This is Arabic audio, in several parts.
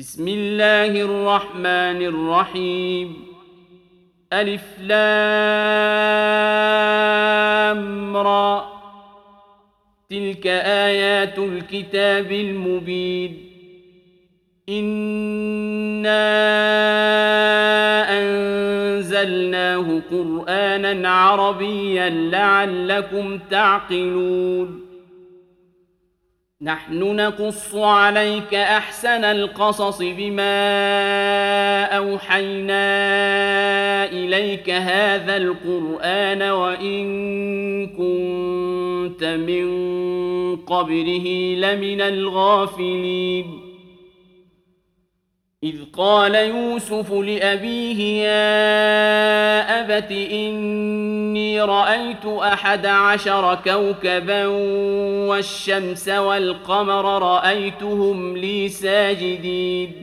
بسم الله الرحمن الرحيم ألف لام را تلك آيات الكتاب المبين إنا أنزلناه قرآنا عربيا لعلكم تعقلون نحن نقص عليك أحسن القصص بما أوحينا إليك هذا القرآن وإن كنت من قبله لمن الغافلين إذ قال يوسف لأبيه يا أبت إني رأيت 11 كوكبا والشمس والقمر رأيتهم لي ساجدين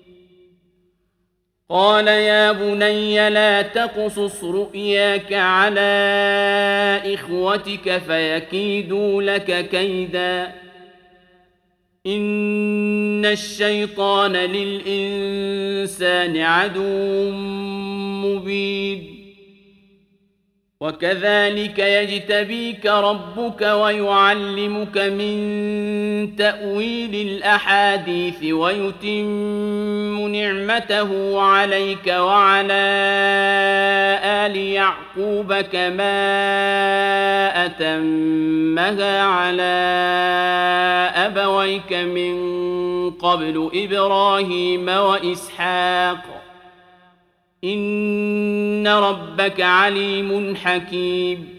قال يا بني لا تقصص رؤياك على إخوتك فيكيدوا لك كيداً إن الشيطان للإنسان عدو مبين وكذلك يجتبيك ربك ويعلمك من تأويل الأحاديث ويتم نعمته عليك وعلى آل يعقوب كما أتمها على أبويك من قبل إبراهيم وإسحاق إن ربك عليم حكيم